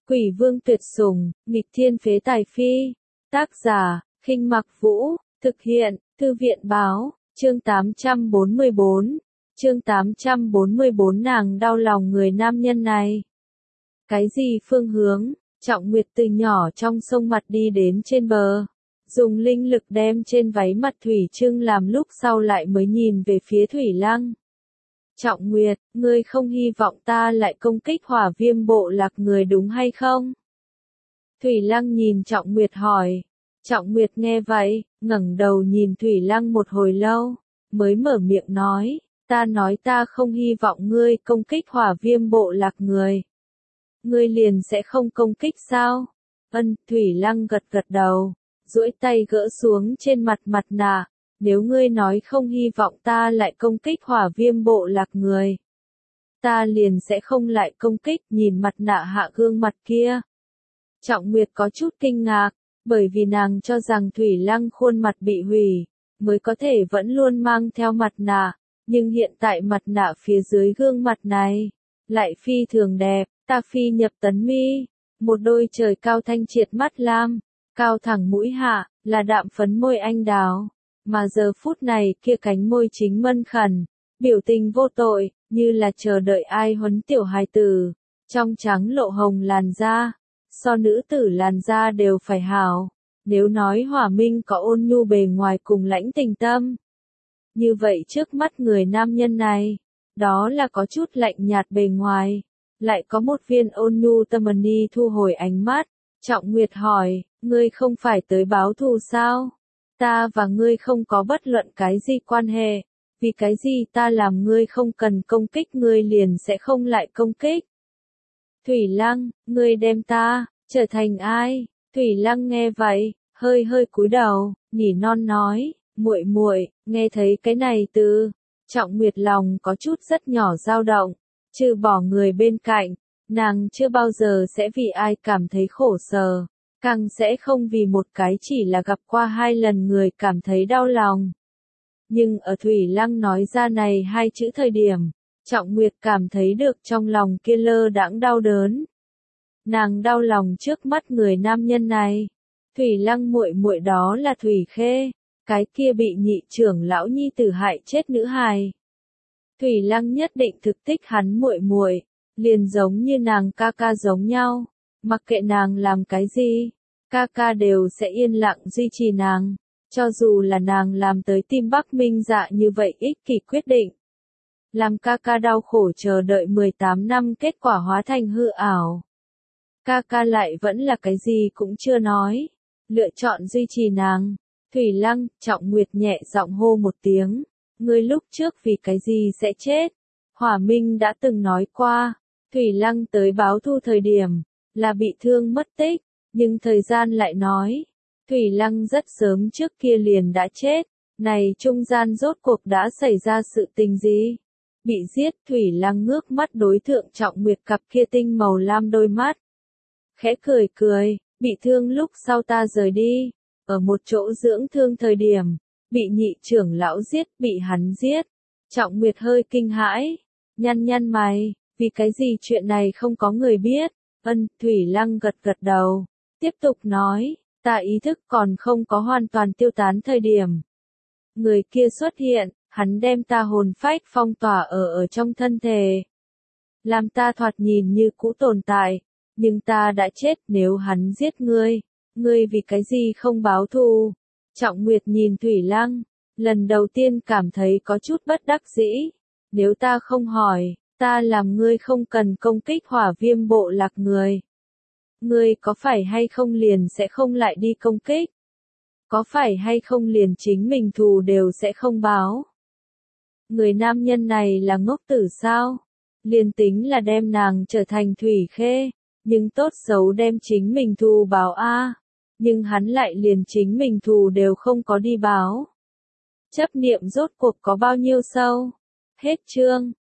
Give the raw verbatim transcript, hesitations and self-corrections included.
Quỷ vương tuyệt sủng, nghịch thiên phế tài phi. Tác giả, Khinh Mặc Vũ, thực hiện, Thư viện báo, chương tám trăm bốn mươi bốn. Chương tám trăm bốn mươi bốn nàng đau lòng người nam nhân này. Cái gì phương hướng? Trọng Nguyệt từ nhỏ trong sông mặt đi đến trên bờ. Dùng linh lực đem trên váy mặt Thủy Trưng làm lúc sau lại mới nhìn về phía Thủy Lăng. Trọng Nguyệt, ngươi không hy vọng ta lại công kích hỏa viêm bộ lạc người đúng hay không? Thủy Lăng nhìn Trọng Nguyệt hỏi. Trọng Nguyệt nghe vậy, ngẩng đầu nhìn Thủy Lăng một hồi lâu, mới mở miệng nói, ta nói ta không hy vọng ngươi công kích hỏa viêm bộ lạc người. Ngươi liền sẽ không công kích sao? Ân, Thủy Lăng gật gật đầu, duỗi tay gỡ xuống trên mặt mặt nạ. Nếu ngươi nói không hy vọng ta lại công kích hỏa viêm bộ lạc người, ta liền sẽ không lại công kích. Nhìn mặt nạ hạ gương mặt kia, Trọng Nguyệt có chút kinh ngạc, bởi vì nàng cho rằng Thủy Lăng khuôn mặt bị hủy, mới có thể vẫn luôn mang theo mặt nạ, nhưng hiện tại mặt nạ phía dưới gương mặt này, lại phi thường đẹp. Ta phi nhập tấn mi, một đôi trời cao thanh triệt mắt lam, cao thẳng mũi hạ, là đạm phấn môi anh đào. Mà giờ phút này kia cánh môi chính mân khẩn, biểu tình vô tội, như là chờ đợi ai huấn tiểu hài tử, trong trắng lộ hồng làn da, so nữ tử làn da đều phải hảo. Nếu nói Hỏa Minh có ôn nhu bề ngoài cùng lãnh tình tâm, như vậy trước mắt người nam nhân này, đó là có chút lạnh nhạt bề ngoài, lại có một viên ôn nhu tâm ni thu hồi ánh mắt. Trọng Nguyệt hỏi, ngươi không phải tới báo thù sao? Ta và ngươi không có bất luận cái gì quan hệ, vì cái gì ta làm ngươi không cần công kích ngươi liền sẽ không lại công kích. Thủy Lăng, ngươi đem ta trở thành ai? Thủy Lăng nghe vậy, hơi hơi cúi đầu, nỉ non nói, muội muội. Nghe thấy cái này từ Trọng Nguyệt lòng có chút rất nhỏ dao động, trừ bỏ người bên cạnh, nàng chưa bao giờ sẽ vì ai cảm thấy khổ sở. Càng sẽ không vì một cái chỉ là gặp qua hai lần người cảm thấy đau lòng. Nhưng ở Thủy Lăng nói ra này hai chữ thời điểm, Trọng Nguyệt cảm thấy được trong lòng kia lơ đãng đau đớn. Nàng đau lòng trước mắt người nam nhân này. Thủy Lăng muội muội đó là Thủy Khê, cái kia bị nhị trưởng lão nhi tử hại chết nữ hài. Thủy Lăng nhất định thực thích hắn muội muội, liền giống như nàng ca ca giống nhau. Mặc kệ nàng làm cái gì, ca ca đều sẽ yên lặng duy trì nàng, cho dù là nàng làm tới tim Bắc Minh Dạ như vậy ích kỷ quyết định. Làm ca ca đau khổ chờ đợi mười tám năm kết quả hóa thành hư ảo. Ca ca lại vẫn là cái gì cũng chưa nói, lựa chọn duy trì nàng. Thủy Lăng, Trọng Nguyệt nhẹ giọng hô một tiếng, ngươi lúc trước vì cái gì sẽ chết? Hỏa Minh đã từng nói qua, Thủy Lăng tới báo thù thời điểm, là bị thương mất tích, nhưng thời gian lại nói, Thủy Lăng rất sớm trước kia liền đã chết, này trung gian rốt cuộc đã xảy ra sự tình gì? Bị giết. Thủy Lăng ngước mắt đối thượng Trọng Nguyệt cặp kia tinh màu lam đôi mắt. Khẽ cười cười, bị thương lúc sau ta rời đi, ở một chỗ dưỡng thương thời điểm, bị nhị trưởng lão giết, bị hắn giết. Trọng Nguyệt hơi kinh hãi, nhăn nhăn mày, vì cái gì chuyện này không có người biết? Ân, Thủy Lăng gật gật đầu, tiếp tục nói, ta ý thức còn không có hoàn toàn tiêu tán thời điểm. Người kia xuất hiện, hắn đem ta hồn phách phong tỏa ở ở trong thân thể. Làm ta thoạt nhìn như cũ tồn tại, nhưng ta đã chết. Nếu hắn giết ngươi, ngươi vì cái gì không báo thù? Trọng Nguyệt nhìn Thủy Lăng, lần đầu tiên cảm thấy có chút bất đắc dĩ. Nếu ta không hỏi, ta làm ngươi không cần công kích hỏa viêm bộ lạc người. Ngươi có phải hay không liền sẽ không lại đi công kích? Có phải hay không liền chính mình thù đều sẽ không báo? Người nam nhân này là ngốc tử sao? Liền tính là đem nàng trở thành Thủy Khê, nhưng tốt xấu đem chính mình thù báo a, nhưng hắn lại liền chính mình thù đều không có đi báo. Chấp niệm rốt cuộc có bao nhiêu sâu? Hết chương.